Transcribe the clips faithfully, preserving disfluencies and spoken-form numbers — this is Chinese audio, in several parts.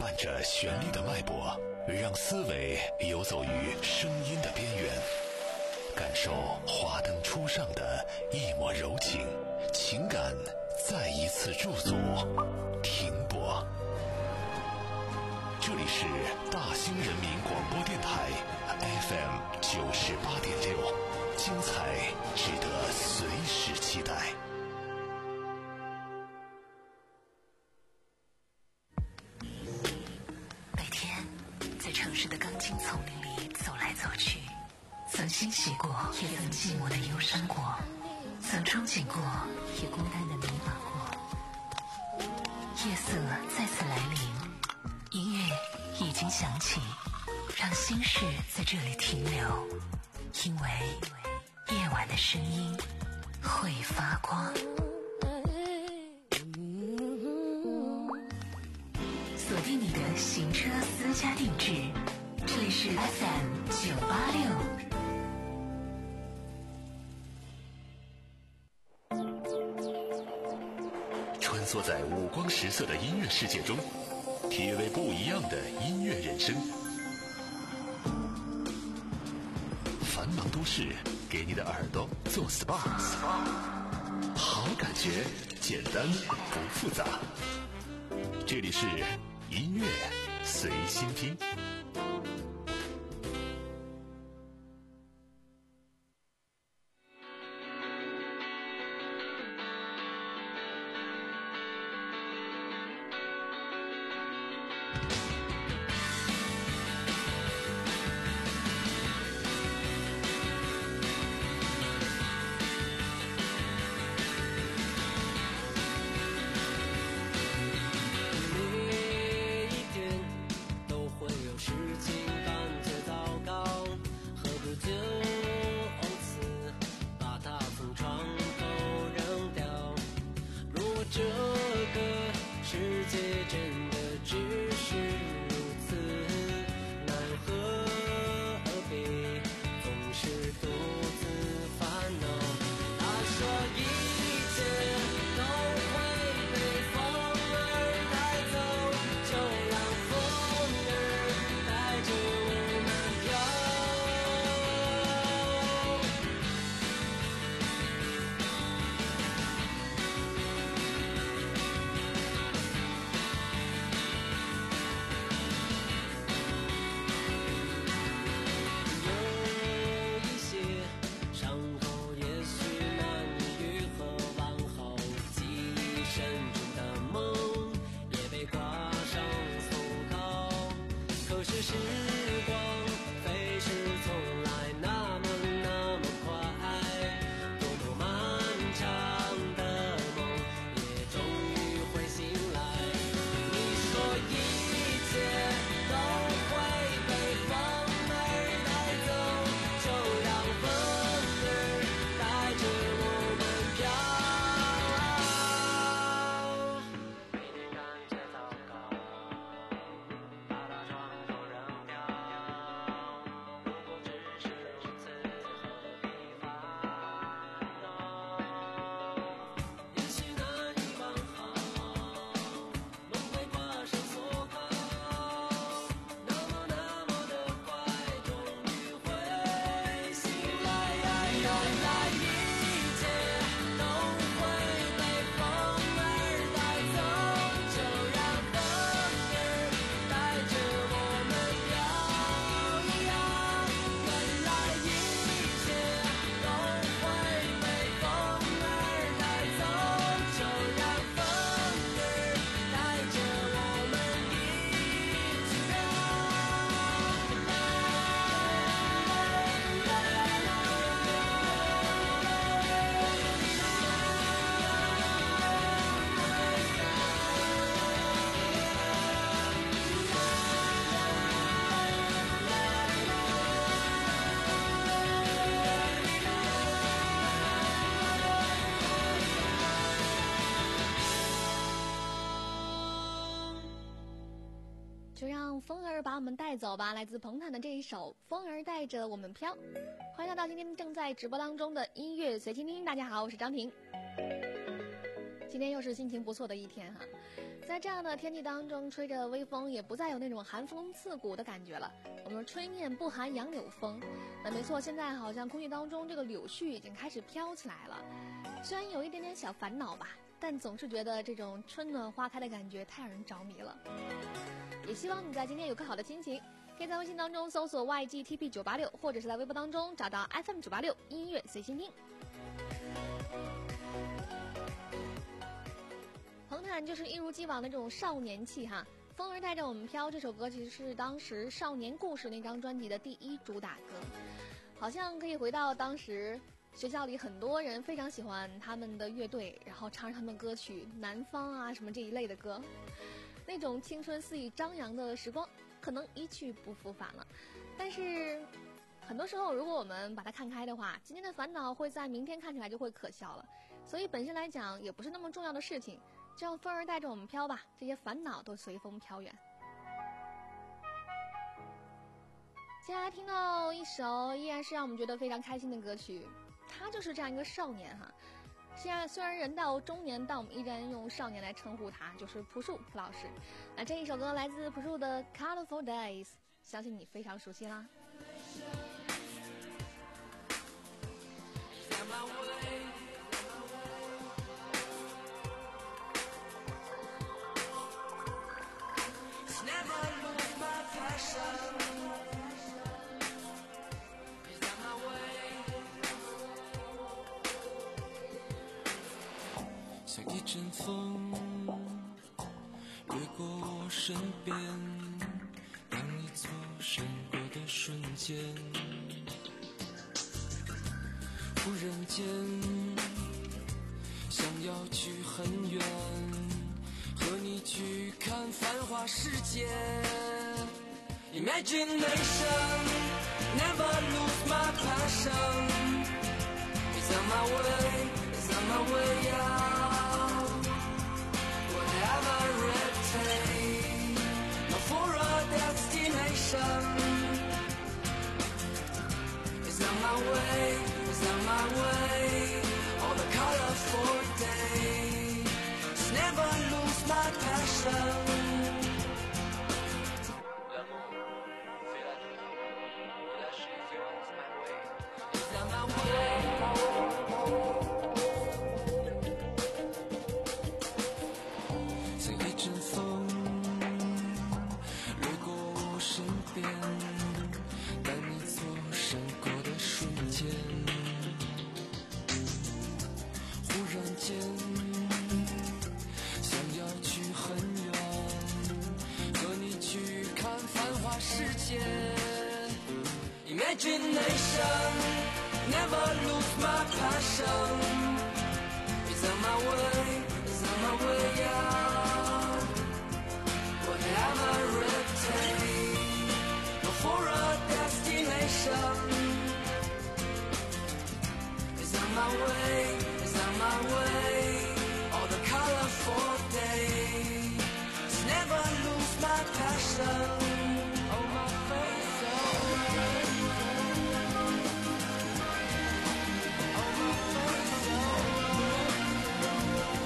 按着旋律的脉搏，让思维游走于声音的边缘，感受华灯初上的一抹柔情，情感再一次驻足停泊。这里是大兴人民广播电台 F M 九十八点六，精彩值得随时期待。 每天在城市的钢筋丛林里走来走去，曾欣喜过，也曾寂寞的忧伤过，曾憧憬过，也孤单的迷茫过。夜色再次来临，音乐已经响起，让心事在这里停留，因为夜晚的声音会发光。锁定你的行车私家定制，这里是 F M 九八六。 穿梭在五光十色的音乐世界中，体味不一样的音乐人生。繁忙都市给你的耳朵做 S P A， 好感觉简单不复杂。这里是音乐随心听。 走吧，来自彭坦的这一首《风儿带着我们飘》。欢迎来到今天正在直播当中的音乐随心听。大家好，我是张婷。今今天又是心情不错的一天哈，在这样的天气当中，吹着微风，也不再有那种寒风刺骨的感觉了。我们吹面不寒杨柳风，那没错，现在好像空气当中这个柳絮已经开始飘起来了。虽然有一点点小烦恼吧，但总是觉得这种春暖花开的感觉太让人着迷了。也希望你在今天有个好的心情，可以在微信当中搜索 Y G T P 九八六，或者是在微博当中找到 F M 九八六音乐随心听。彭坦就是一如既往的这种少年气哈，风儿带着我们飘这首歌其实是当时少年故事那张专辑的第一主打歌，好像可以回到当时学校里很多人非常喜欢他们的乐队，然后唱他们歌曲南方啊什么这一类的歌，那种青春肆意张扬的时光可能一去不复返了。但是很多时候如果我们把它看开的话，今天的烦恼会在明天看起来就会可笑了，所以本身来讲也不是那么重要的事情，就让风儿带着我们飘吧，这些烦恼都随风飘远。接下来听到一首依然是让我们觉得非常开心的歌曲，他就是这样一个少年哈，现在虽然人到中年，但我们依然用少年来称呼他，就是朴树朴老师。那这一首歌来自朴树的 Colorful Days， 相信你非常熟悉啦。 像一阵风掠过我身边，当你错身过的瞬间，忽然间想要去很远，和你去看繁华世界。 Imagination never lose my passion. It's on my way, it's on my way out. Whatever it takes, not for a destination. It's on my way, it's on my way. All the colorful days, just never lose my passion. Imagination never lose my passion. It's on my way, it's on my way out. Whatever it takes, not for a destination. It's on my way, it's on my way. All the colorful days, just never lose my passion. Oh my face, oh.Oh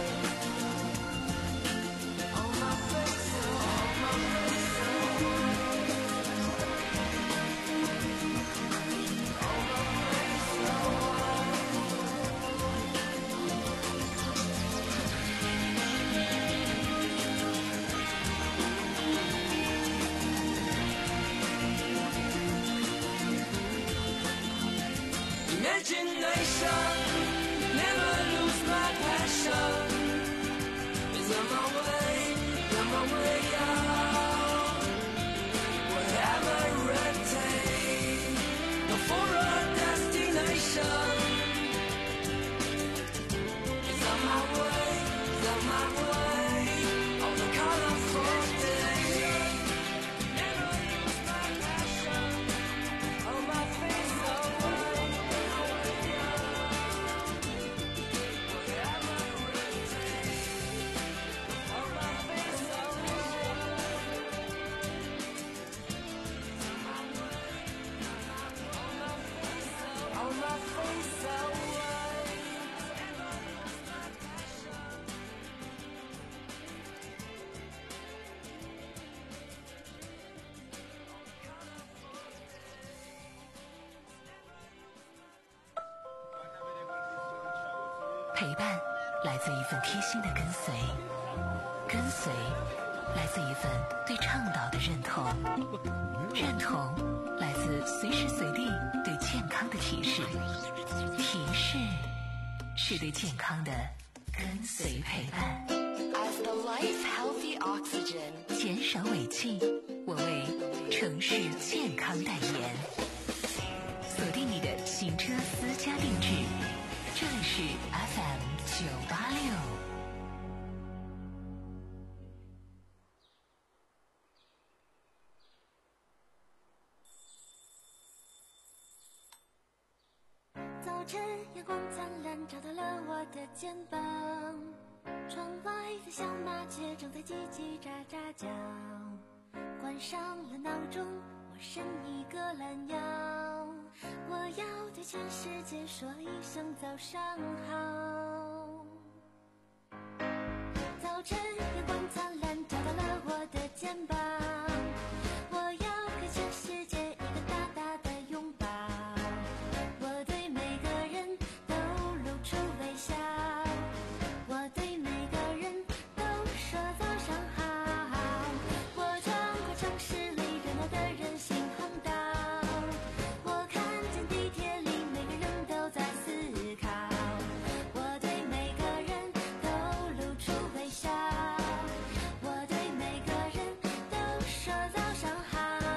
陪伴来自一份贴心的跟随，跟随来自一份对倡导的认同，认同来自随时随地对健康的提示，提示是对健康的跟随陪伴。 As the life healthy oxygen， 减少尾气，我为城市健康代言。锁定你的行车私家定制，这里是 F M 九八六。 早晨阳光灿烂，照到了我的肩膀。窗外的小麻雀正在叽叽喳喳叫。关上了闹钟，我伸一个懒腰。我要对全世界说一声早上好。早晨阳光灿烂，照到了我的肩膀。我要给全世界一个大大的拥抱。我对每个人都露出微笑，我对每个人都说早上好。我穿过城市里热闹的人行横道，我看见地铁里每个人都在思考。我对每个人都露出微笑，我对每个人都说早上好。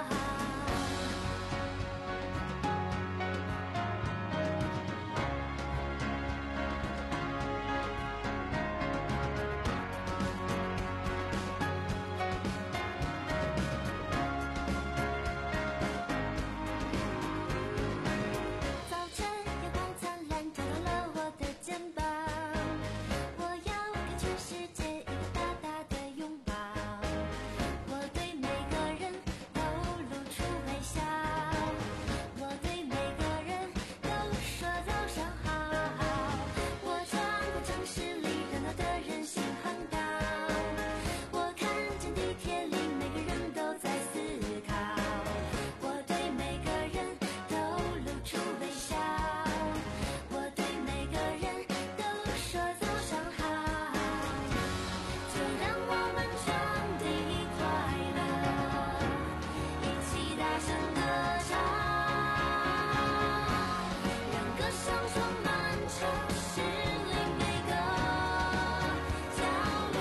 早晨阳光灿烂，照到了我的肩膀。我要给全世界一个大大的拥抱。我对每个人都露出微笑，我对每个人都说早上好。我穿过城市里热闹的人行横道，我看见地铁里每个人都在思考。我对每个人都露出微笑，我对每个人都说早上好。就让我们传递快乐，一起大声歌唱，让歌声充满城市里每个角落。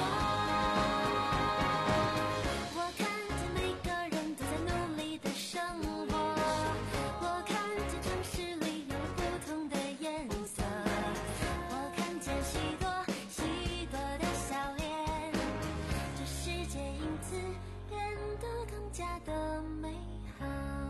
我看见每个人都在努力的生活，我看见城市里有不同的颜色，我看见许多许多的笑脸，这世界因此变得更加的美好。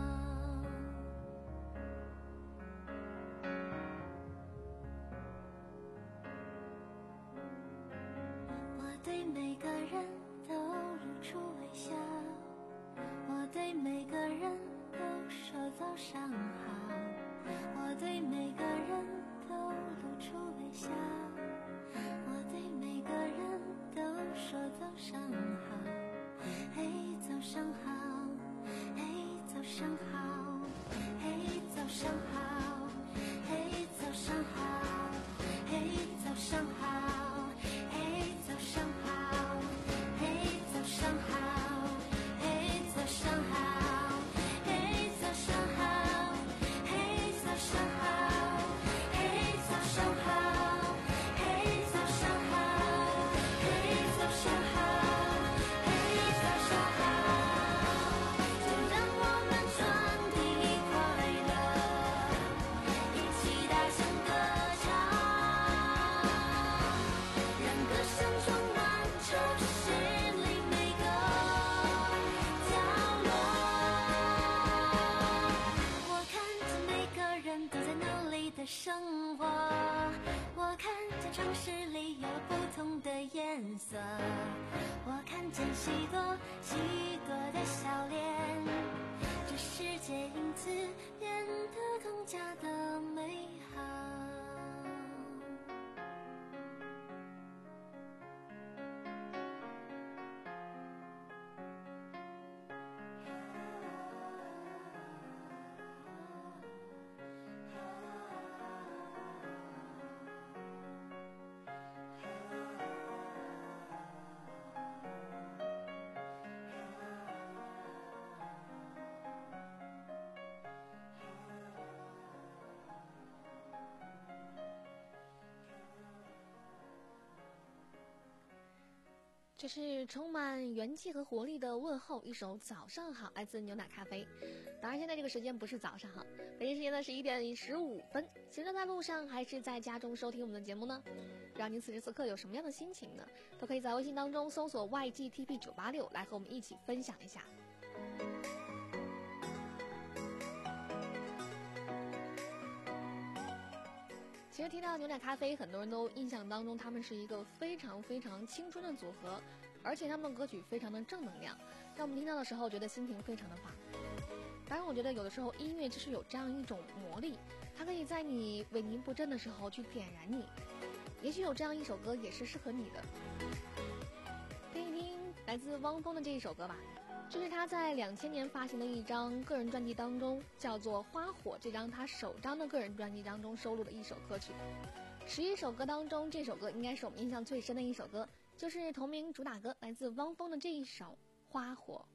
我对每个人都露出微笑，我对每个人都说早上好。我对每个人都露出微笑，我对每个人都说早上好。嘿，早上好，嘿，早上好，嘿，早上好，嘿，早上好，嘿，早上好，嘿，早上好，嘿，早上好，嘿，早上好，嘿，早上好，嘿，早上好，嘿，早上好，嘿，早上好，嘿，早上好，嘿，早上好。就让我们传递快乐，一起大声歌唱，让歌声充满城市里每个角落。我看见每个人都在努力的生活，我看见城市里有不同的颜色，我看见许多许多的笑脸，这世界因此变得更加的美好。 这是充满元气和活力的问候，一首早上好，来自牛奶咖啡。当然现在这个时间不是早上哈，北京时间的十一点十五分。行车在路上还是在家中收听我们的节目呢？不知道您此时此刻有什么样的心情呢？都可以在微信当中搜索 Y G T P 九八六来和我们一起分享一下。其实提到牛奶咖啡，很多人都印象当中他们是一个非常非常青春的组合，而且他们的歌曲非常的正能量，让我们听到的时候觉得心情非常的棒。当然我觉得有的时候音乐就是有这样一种魔力，它可以在你萎靡不振的时候去点燃你，也许有这样一首歌也是适合你的。听一听来自汪峰的这一首歌吧，这是他在两千年发行的一张个人专辑当中，叫做《花火》，这张他首张的个人专辑当中收录的一首歌曲。十一首歌当中，这首歌应该是我们印象最深的一首歌，就是同名主打歌，来自汪峰的这一首《花火》。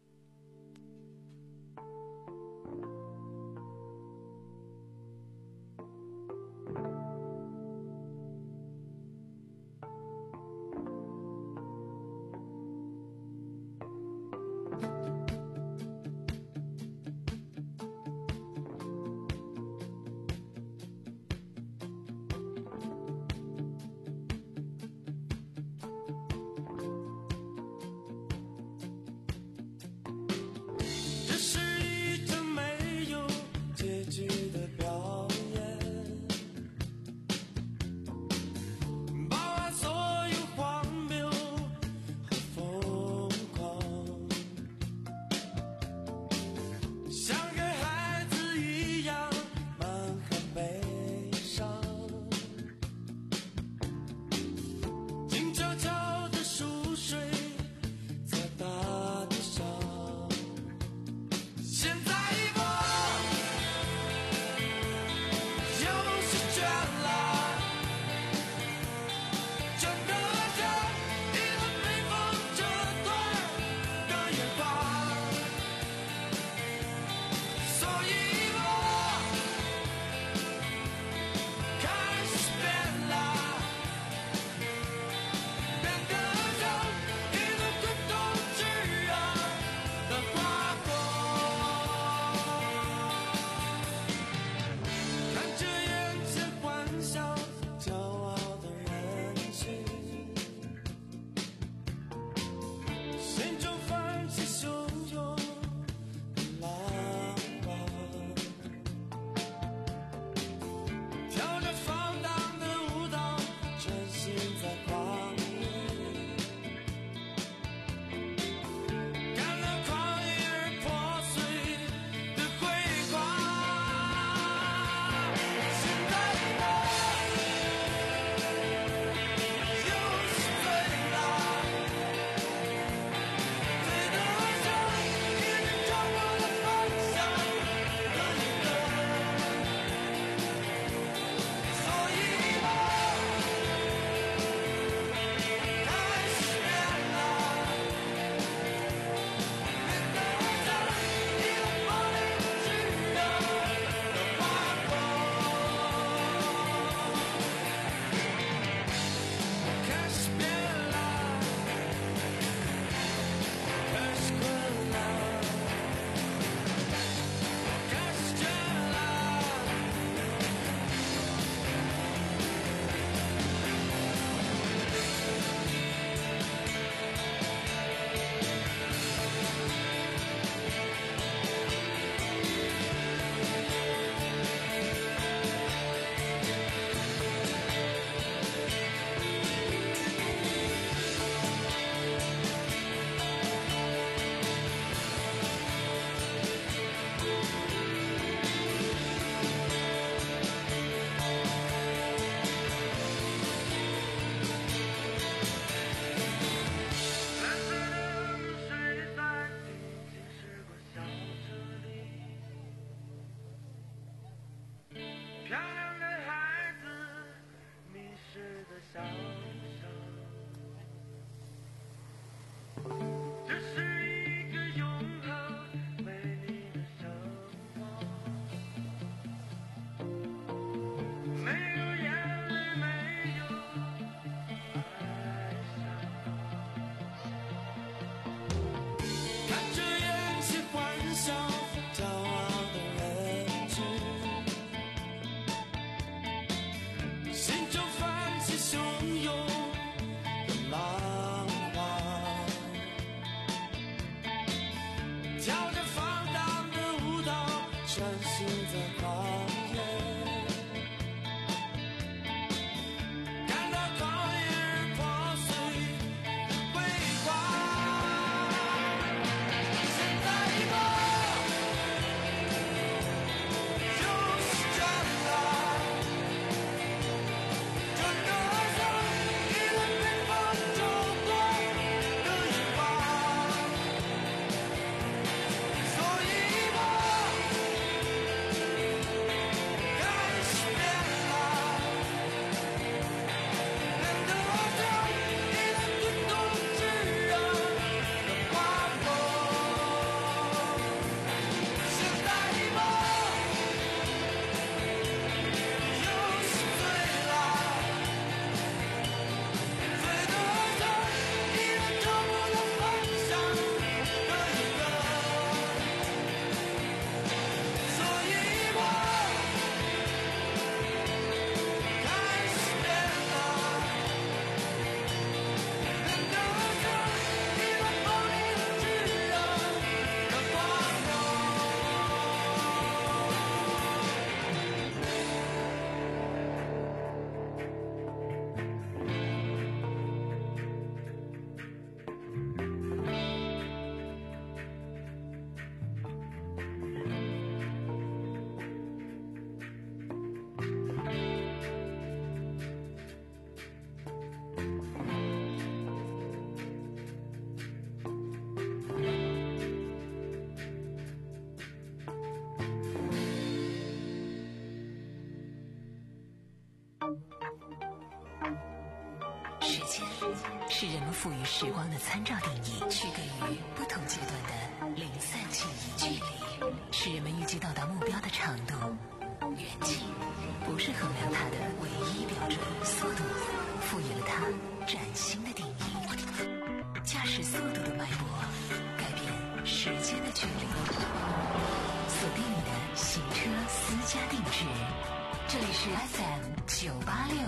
间是人们赋予时光的参照定义，区隔于不同阶段的零散记忆。距离是人们预计到达目标的长度，远近不是衡量它的唯一标准。速度赋予了它崭新的定义，驾驶速度的脉搏改变时间的距离。锁定你的行车私家定制，这里是 F M 九八六。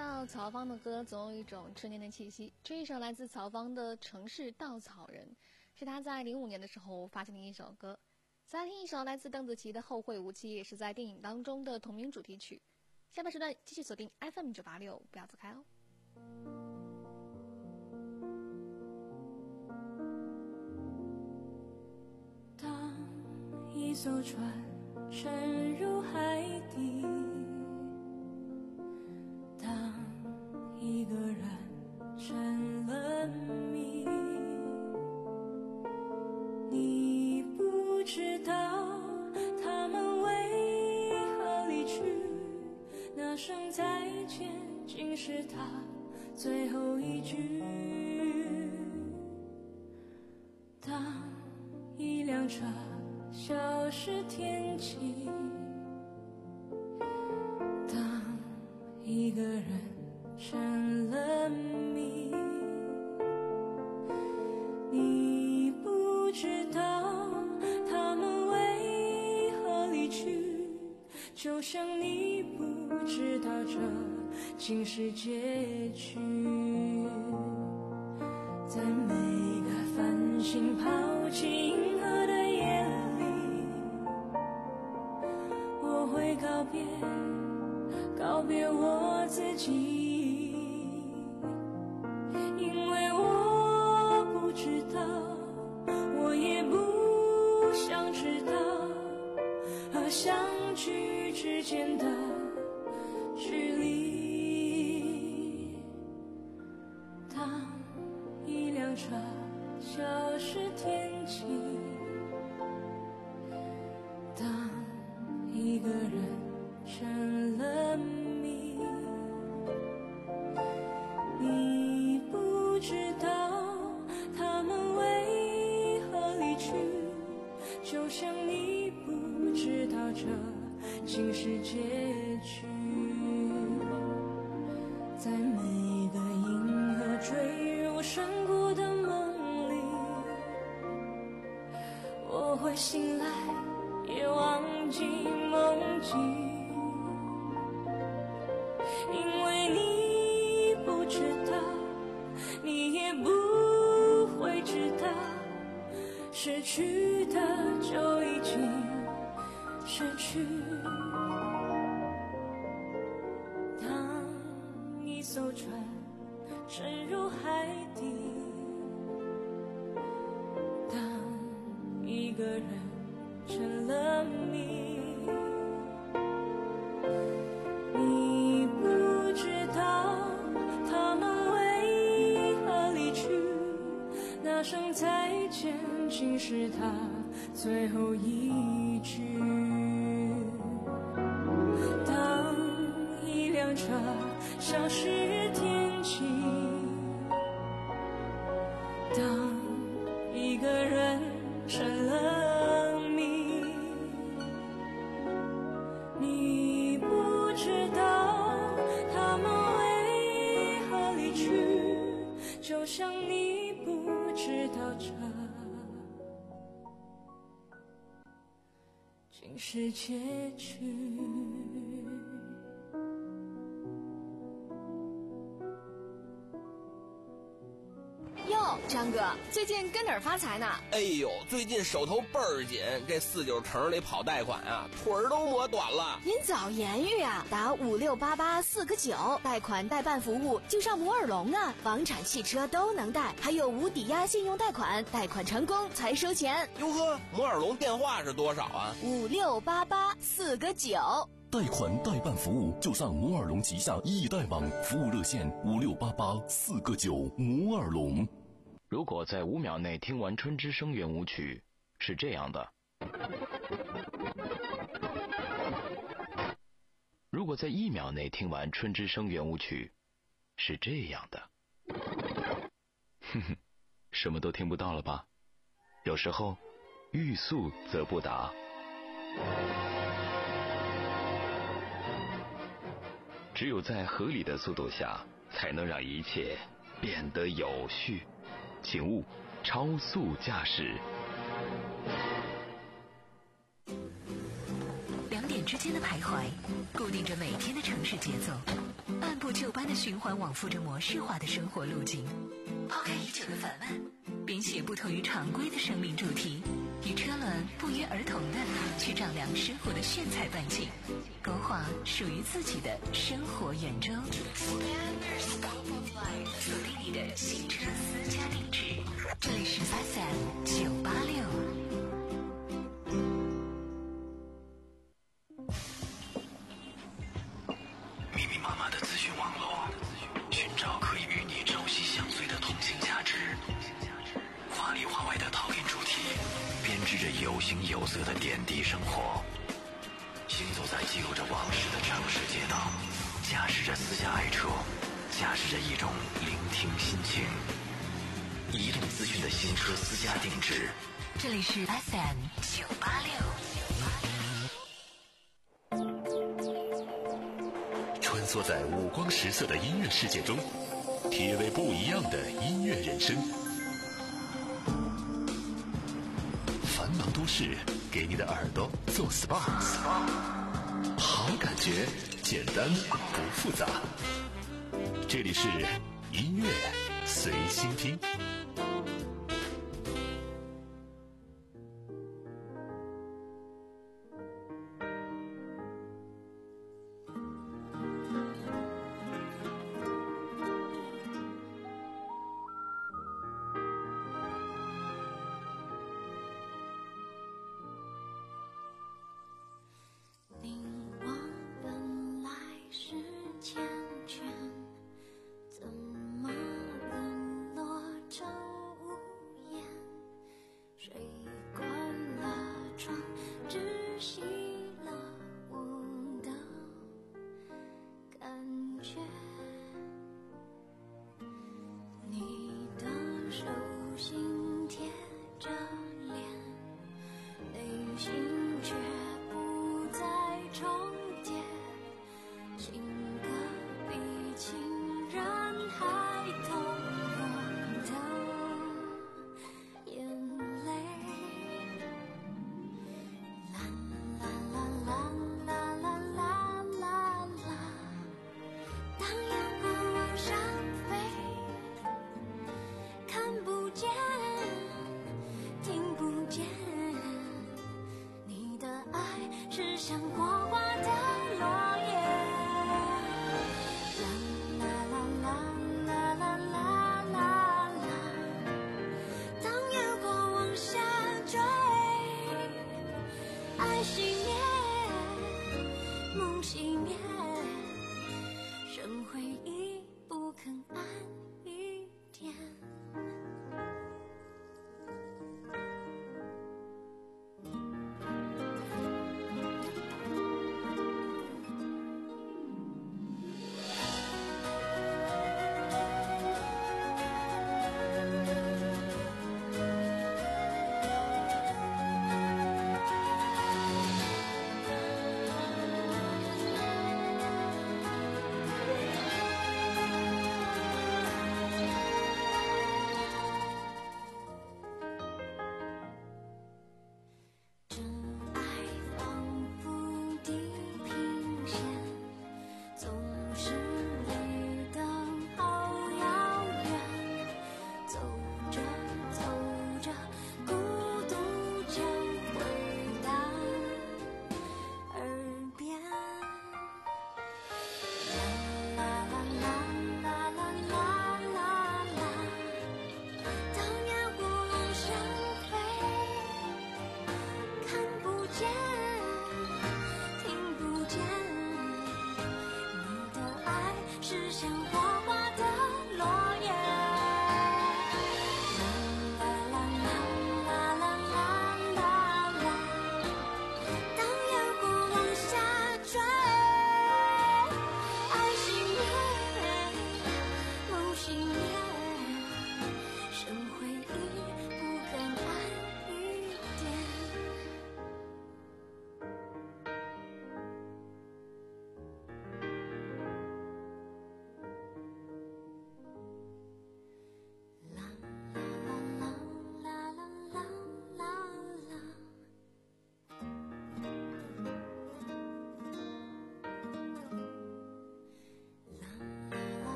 到曹芳的歌，总有一种春天的气息。这一首来自曹芳的《城市稻草人》，是他在零五年的时候发行的一首歌。再来听一首来自邓紫棋的《后会无期》，也是在电影当中的同名主题曲。下半时段继续锁定 F M 九八六，不要走开哦。 当一艘船沉入海底，当一个人成了谜，你不知道他们为何离去，那声再见竟是他最后一句。当一辆车消失天际，当一个人成了谜，你不知道他们为何离去，就像你不知道这竟是结局。在每个繁星抛弃银河的夜里，我会告别告别我自己，因为我不知道，我也不想知道和相聚之间的距离。当一辆车消失天际，当一个人成了谜，你不知道他们为何离去，就像你不知道这竟是结局。在每个银河坠入山谷的梦里，我会醒来也忘记梦境，因为你不知道，你也不会知道，失去的就已经失去。当一艘船沉入海底，当一个人成了谜，你不知道他们为何离去，那声再见竟是他最后一句。当一辆车消失天际，当一个人成了谜，你不知道他们为何离去，就像你不知道这竟是结局。 哟，张哥，最近跟哪儿发财呢？ 哎呦，最近手头倍儿紧，这四九城里跑贷款啊，腿儿都磨短了。 您早言语啊，打五六八八四个九，贷款代办服务就上摩尔龙啊，房产、汽车都能贷，还有无抵押信用贷款，贷款成功才收钱。 哟呵，摩尔龙电话是多少啊？ 五六八八四个九。 贷款代办服务就上摩尔龙旗下易贷网，服务热线五六八八四个九。摩尔龙。 如果在五秒内听完春之声圆舞曲，是这样的；如果在一秒内听完春之声圆舞曲，是这样的。哼哼，什么都听不到了吧？有时候，欲速则不达。只有在合理的速度下，才能让一切变得有序。请勿超速驾驶。 两点之间的徘徊，固定着每天的城市节奏。按部就班的循环往复着模式化的生活路径，抛开已久的烦闷，编写不同于常规的生命主题，与车轮不约而同的去丈量生活的炫彩半径，勾画属于自己的生活圆周。锁定你的新车私家定制，这里是 F M 九八六。 密密麻麻的资讯网络，寻找可以与你朝夕相随的同性价值。华里华外的陶冶主题，编织着有形有色的点滴生活。行走在记录着往事的城市街道，驾驶着私家爱车，驾驶着一种聆听心情。移动资讯的新车私家定制， 这里是 F M 九八六。 穿梭在五光十色的音乐世界中，体味不一样的音乐人生。繁忙都市给你的耳朵做 S P A， 好感觉，简单不复杂。这里是音乐随心听。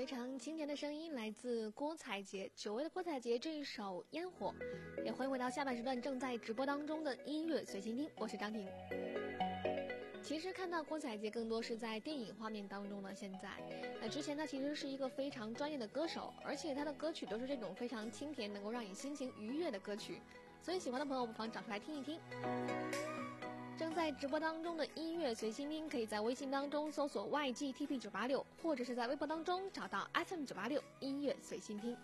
非常清甜的声音来自郭采洁，久违的郭采洁这一首《烟火》。也欢迎回到下半时段正在直播当中的音乐随心听，我是张婷。其实看到郭采洁更多是在电影画面当中呢。现在，那之前她其实是一个非常专业的歌手，而且她的歌曲都是这种非常清甜，能够让你心情愉悦的歌曲。所以喜欢的朋友不妨找出来听一听。正在直播当中的音乐随心听，可以在微信当中搜索 Y G T P 九八六，或者是在微博当中找到 F M 九八六音乐随心听。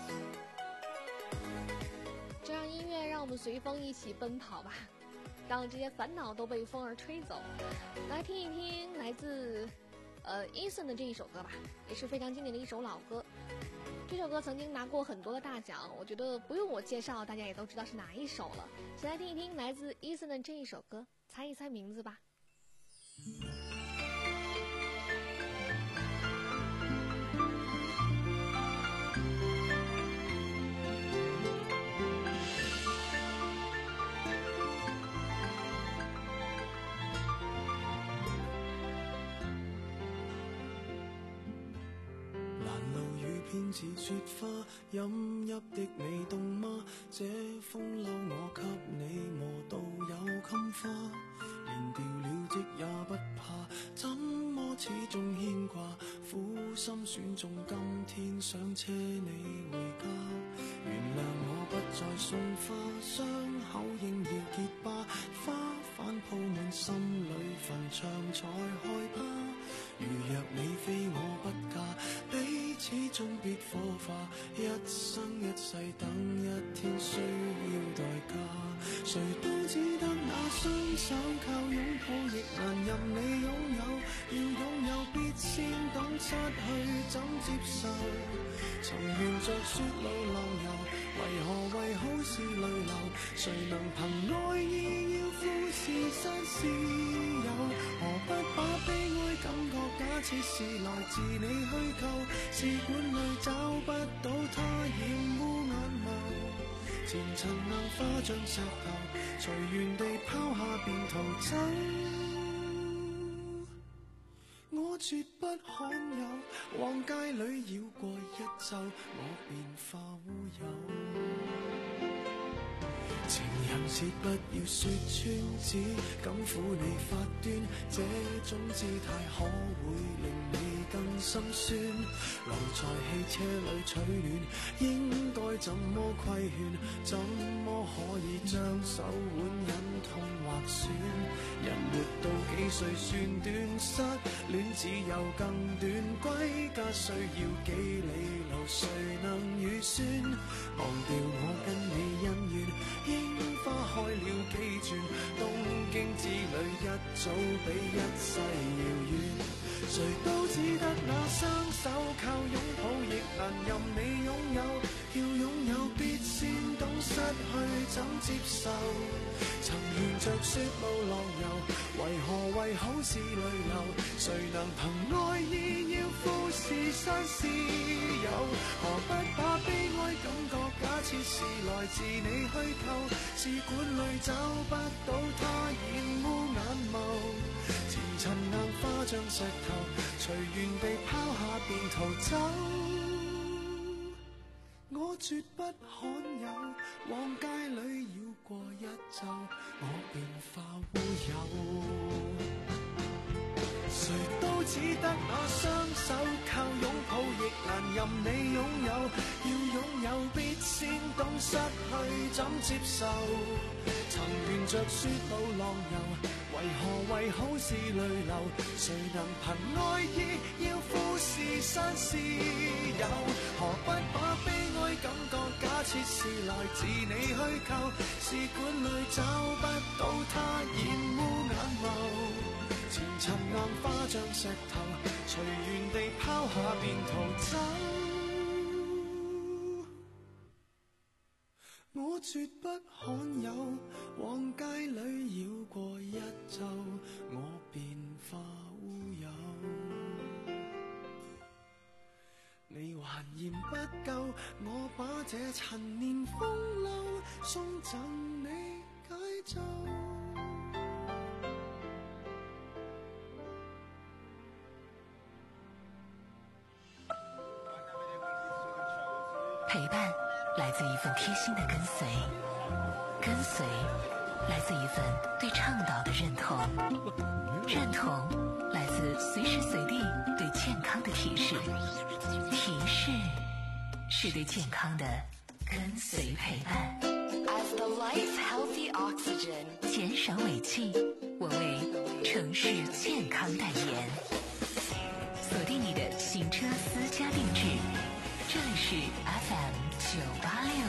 这让音乐让我们随风一起奔跑吧，让这些烦恼都被风儿吹走。来听一听来自呃 Eason 的这一首歌吧，也是非常经典的一首老歌。这首歌曾经拿过很多的大奖，我觉得不用我介绍，大家也都知道是哪一首了。先来听一听来自 Eason 的这一首歌，猜一猜名字吧。 偏似雪花，飲泣的你凍嗎？這風褸我給你磨到有襟花，連掉了職也不怕，怎麼始終牽掛？苦心選中今天想車你回家，原諒我不再送花，傷口應要結疤，花瓣鋪滿心裏墳場才害怕。如若你非我不嫁，彼此終必火化，一生一世等一天需要代價。誰都只得那雙手靠擁抱，亦難任你擁有。要擁有必先懂失去怎接受。曾沿着雪路浪遊，為何為好事淚流？誰能憑愛意要富士山私有？何不把悲哀感覺假設是來自你虛構？試管裏找不到它染污眼眸，前塵硬化像石頭，隨緣地拋下便逃走。我絕不罕有，往街裏繞過一晝，我便化烏有。情人節不要說穿，只敢撫你發端，這種姿態可會令你更心酸？留在汽車裏取暖，應該怎麼規勸？怎麼可以將手腕忍痛劃損？人活到幾歲算短？失戀只有更短，歸家需要幾里路，誰能預算？忘掉我跟你恩怨，櫻花開了幾轉，東京之旅一早比一世遙遠。誰都只得那雙手靠擁抱，亦難任你擁有。要擁有必先懂失去怎接受。曾沿着雪路浪遊，為何為好事淚流？誰能憑愛意要富士山私有？何不把悲哀感覺假設是來自你虛構？試管裏找不到它染污眼眸，前塵硬化像石頭，隨緣地拋下便逃走。我絕不罕有，往街裏繞過一晝，我便化烏有。誰都只得那雙手靠擁抱，亦難任你擁有。要擁有必先懂失去怎接受。曾沿着雪路浪遊，為何為好事淚流？誰能憑愛意要富士山私有？何不把悲哀感覺假設是來自你虛構？試管裏找不到它染污眼眸，前塵硬化像石頭，隨緣地拋下便逃走。我絕不罕有，往街裏繞過一晝，我便化烏有。你還嫌不夠，我把這陳年風流送贈你解咒。 陪伴来自一份贴心的跟随，跟随来自一份对倡导的认同，认同来自随时随地对健康的提示，提示是对健康的跟随陪伴。 As the life healthy oxygen， 减少尾气，我为城市健康代言。锁定你的行车私家定制，这里是 F M 九八六。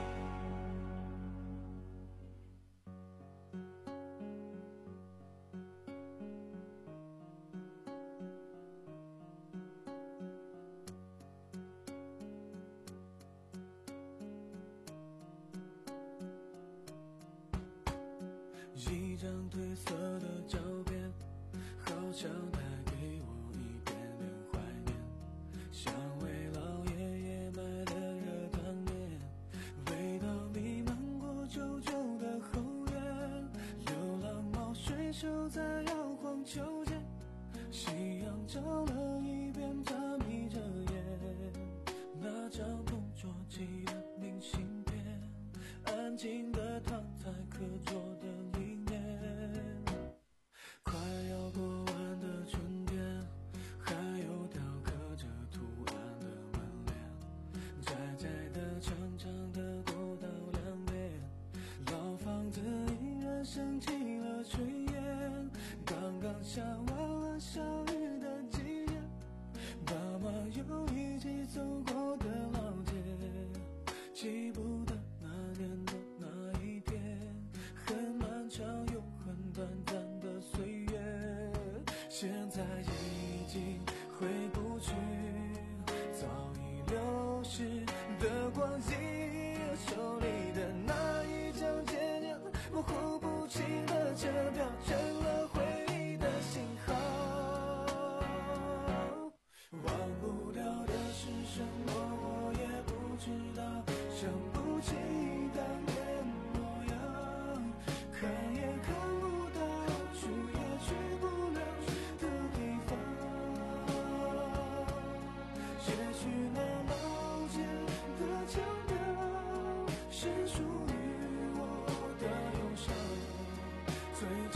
一张褪色的照片，好像带给我一点点怀念，像为老爷爷买的热汤面，味道弥漫过旧旧的后院，流浪猫睡熟在摇晃秋千，夕阳照了一遍，它眯着眼，那张同桌寄的明信片，安静地躺在课桌的里面，快要过完的春天，还有雕刻着图案的门帘，窄窄的长长的过道两边，老房子依然升起了炊烟，刚刚下完了小雨的季节，爸妈又一起走过的老街，记不得那年的那一天，很漫长又很短暂的岁月，现在已经回不去，早已流逝的光阴，手里的那一张渐渐模糊不清的车票，成了回忆的信号。忘不掉的是什么，我也不知道，想不起当年模样，看也看不到，去也去不了的地方。也许那老街的腔调，是属于我的忧伤，最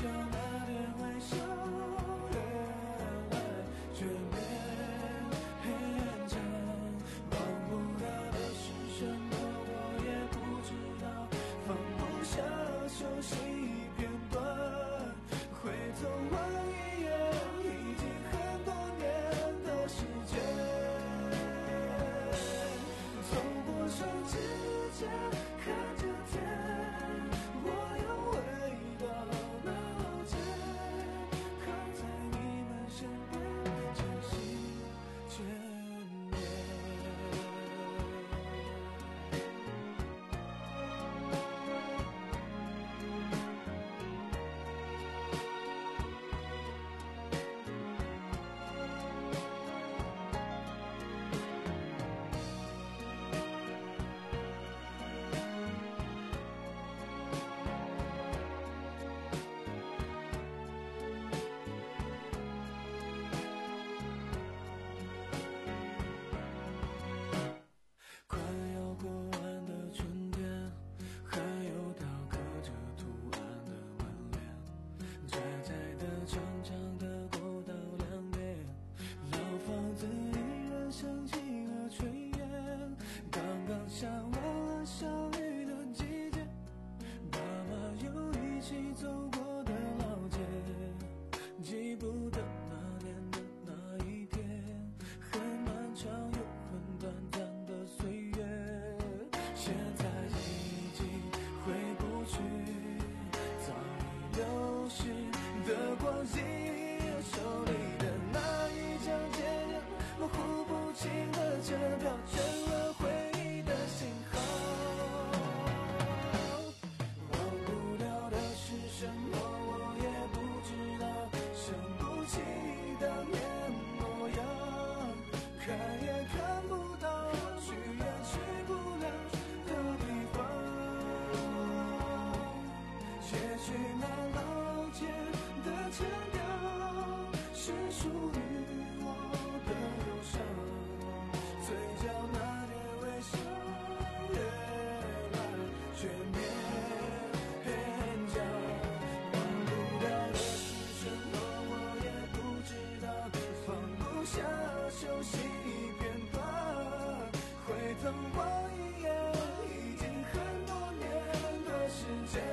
过一眼，已经很多年的时间。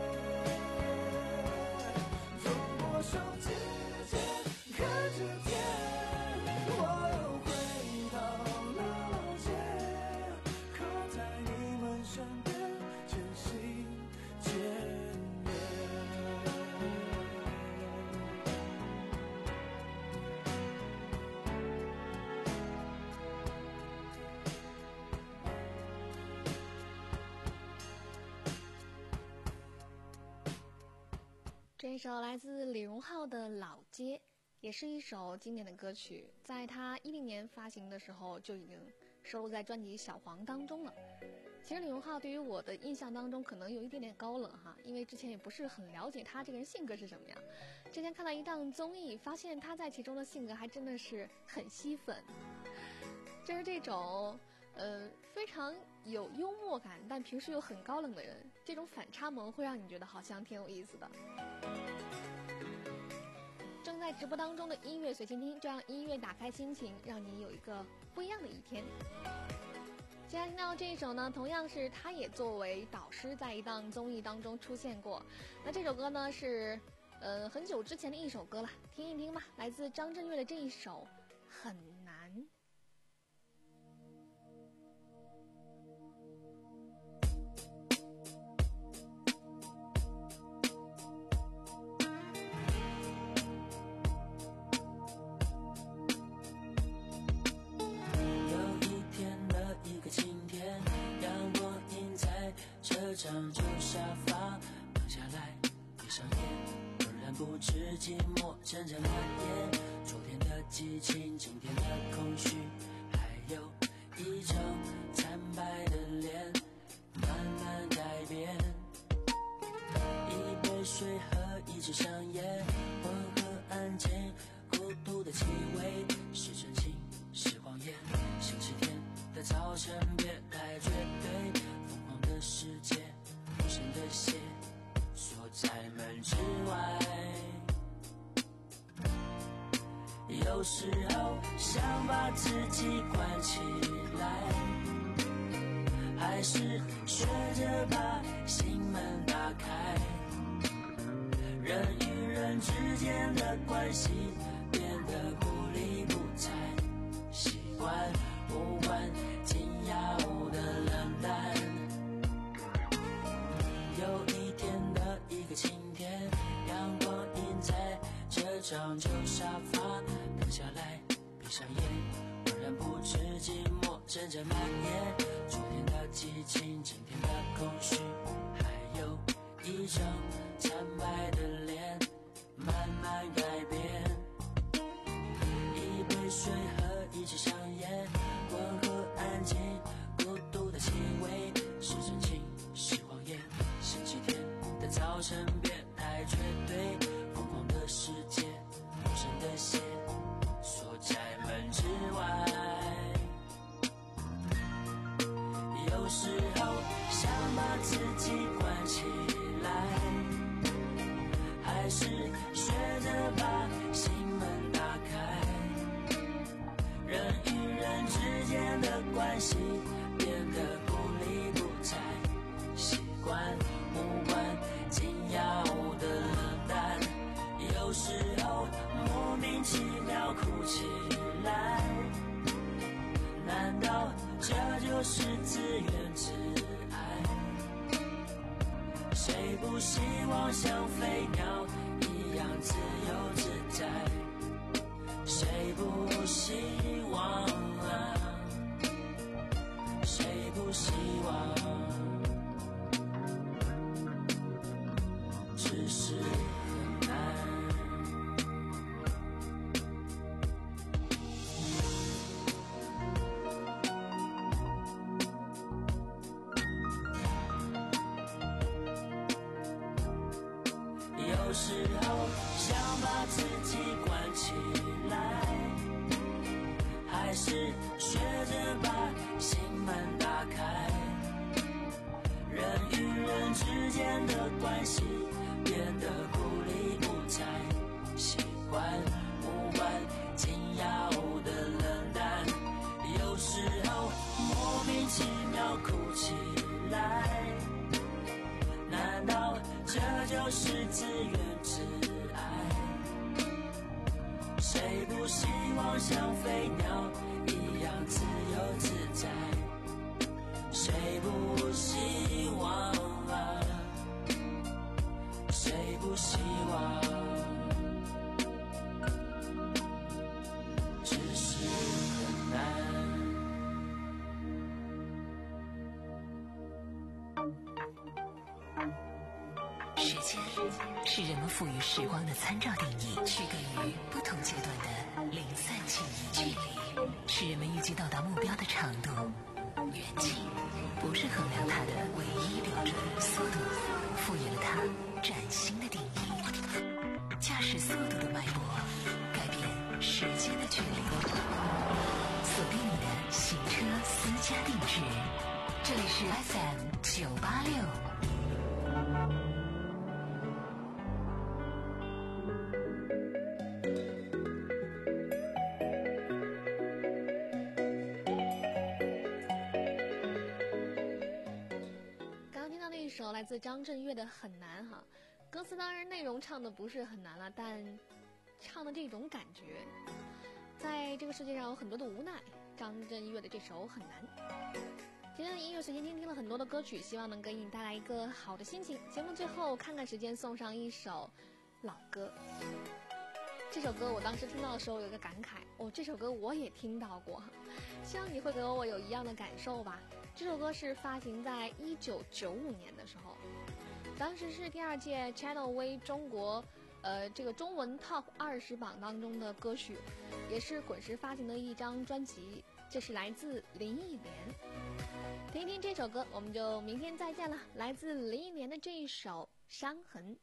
走过手指间，看着天，我又回到了老街，刻在你们身边，渐行渐远。 这一首来自李荣浩的《老街》，也是一首经典的歌曲，在他一零年发行的时候就已经收录在专辑《小黄》当中了。其实李荣浩对于我的印象当中可能有一点点高冷哈，因为之前也不是很了解他这个人性格是什么样。之前看到一档综艺，发现他在其中的性格还真的是很吸粉，就是这种呃非常有幽默感，但平时又很高冷的人，这种反差萌会让你觉得好像挺有意思的。正在直播当中的音乐随心听，就让音乐打开心情，让你有一个不一样的一天。接下来听到这一首呢，同样是他也作为导师在一档综艺当中出现过。那这首歌呢是呃很久之前的一首歌了，听一听吧，来自张震岳的这一首很难。 长旧沙发躺下来，闭上眼，浑然不知寂寞阵阵蔓延。昨天的激情，今天的空虚，还有一张惨白的脸，慢慢改变。一杯水和一支香烟，温和安静，孤独的气味，是真情是谎言。星期天的早晨，别来绝对，疯狂的世界，无声的血锁在门之外。有时候想把自己关起来，还是学着把心门打开。人与人之间的关系变得不理不睬，习惯无关紧要的冷淡。有一天的一个晴天，阳光映在这张旧沙发，躺下来，闭上眼，浑然不知寂寞阵阵蔓延。昨天的激情，今天的空虚，还有一张惨白的脸，慢慢改变。一杯水和一支香烟，温和安静，孤独的气味，是真情是谎言。星期天的早晨，别太绝对，疯狂的世界，无声的血锁在门之外。有时候想把自己关起来，还是学着把心门打开。人与人之间的关系变得不理不睬，习惯无关紧要的冷淡。有时候莫名其妙哭起来，难道这就是自怨自艾？谁不希望像飞鸟一样自由自在？谁不希望啊？谁不希望？只是很难。有时候想把自己关起来，还是学着把心门打开。人与人之间的关系变得不理不睬，习惯无关紧要的冷淡。有时候莫名奇妙哭起来。难道这就是自愿自爱？谁不希望像飞鸟一样自由自在？谁不希望啊？谁不希望？只是很难。 时间是人们赋予时光的参照定义，区隔于不同阶段的零散记忆。距离是人们预计到达目标的长度，远近不是衡量它的唯一标准。速度赋予了它崭新的定义。驾驶速度的脉搏改变时间的距离。锁定你的行车私家定制，这里是 F M 九八六。 首来自张震岳的《很难》哈，歌词当然内容唱的不是很难了，但唱的这种感觉，在这个世界上有很多的无奈。张震岳的这首《很难》。今天的音乐随心听听了很多的歌曲，希望能给你带来一个好的心情。节目最后看看时间，送上一首老歌。这首歌我当时听到的时候有一个感慨，哦，这首歌我也听到过，希望你会和我有一样的感受吧。这首歌是发行在一九九五年的时候，当时是第二届 Channel V 中国呃这个中文 Top 二十榜当中的歌曲，也是滚石发行的一张专辑，这是来自林忆莲。听一听这首歌，我们就明天再见了。来自林忆莲的这一首《伤痕》。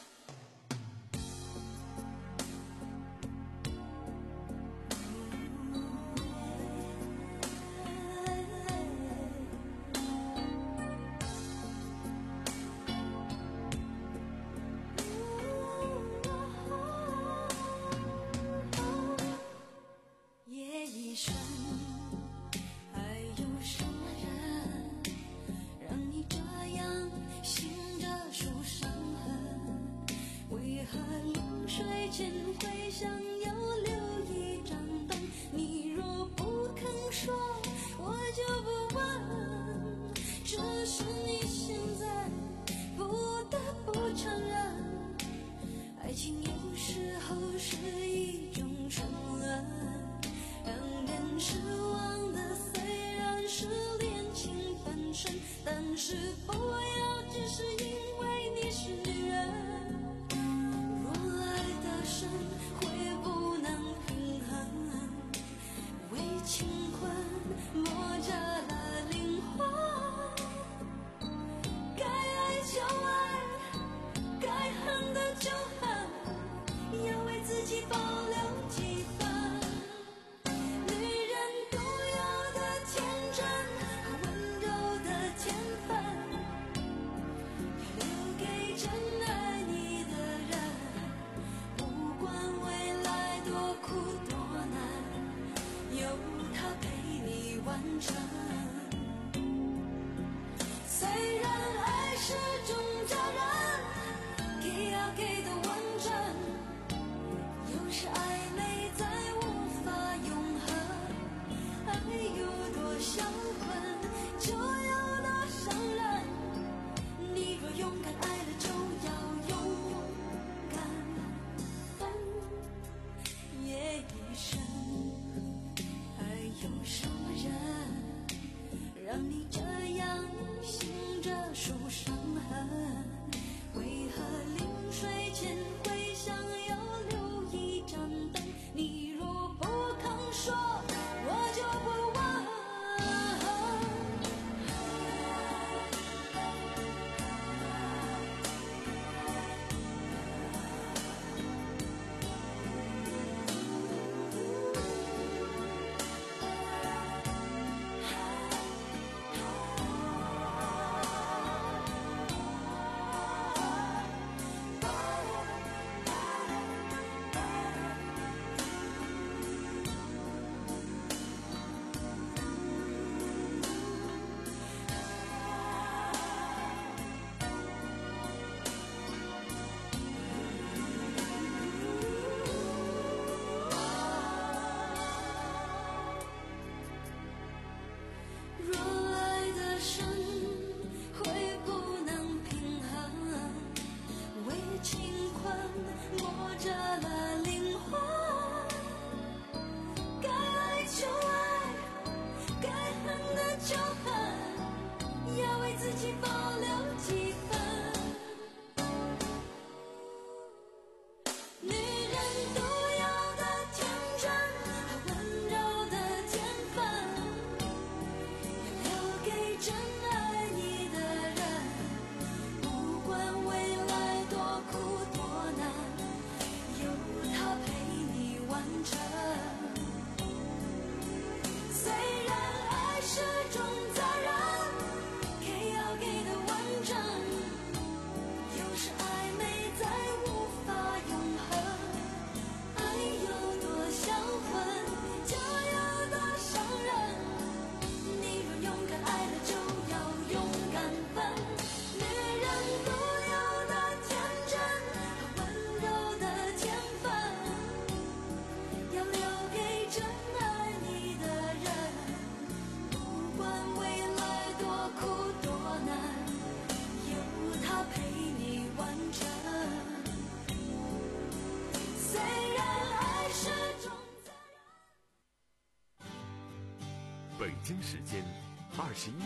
但是不要只是因为你是女人，若爱的深会不能平衡，为情困磨折了灵魂，该爱就爱，该恨的就恨，要为自己保留几分。虽然爱是种责任，给要给的完整，有时暧昧再无法永恒，爱有多销魂，就有多伤人，你若勇敢爱了就要勇敢分也一生。还有什么人让你这样醒着数伤痕？为何临睡前会想要留一盏灯？你若不肯说，我就不问。 间二十一